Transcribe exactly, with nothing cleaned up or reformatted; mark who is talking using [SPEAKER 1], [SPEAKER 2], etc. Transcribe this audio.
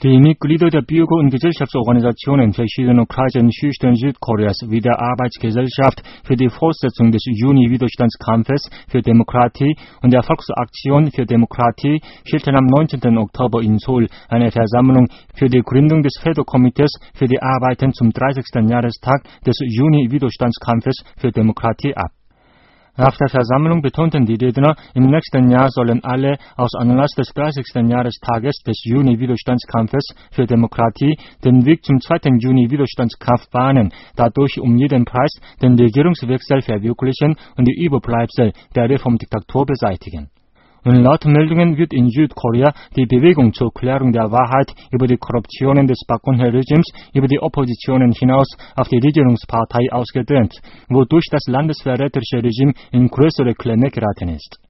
[SPEAKER 1] Die Mitglieder der Bürger- und Gesellschaftsorganisationen verschiedener Kreise in Süden Südkoreas wie der Arbeitsgesellschaft für die Fortsetzung des Juni-Widerstandskampfes für Demokratie und der Volksaktion für Demokratie hielten am neunzehnten Oktober in Seoul eine Versammlung für die Gründung des Förderkomitees für die Arbeiten zum dreißigsten Jahrestag des Juni-Widerstandskampfes für Demokratie ab. Nach der Versammlung betonten die Redner, im nächsten Jahr sollen alle aus Anlass des dreißigsten Jahrestages des Juni-Widerstandskampfes für Demokratie den Weg zum zweiten Juni-Widerstandskampf bahnen, dadurch um jeden Preis den Regierungswechsel verwirklichen und die Überbleibsel der Reformdiktatur beseitigen. Und laut Meldungen wird in Südkorea die Bewegung zur Klärung der Wahrheit über die Korruptionen des Park Geun-hye-Regimes über die Oppositionen hinaus auf die Regierungspartei ausgedehnt, wodurch das landesverräterische Regime in größere Klemme geraten ist.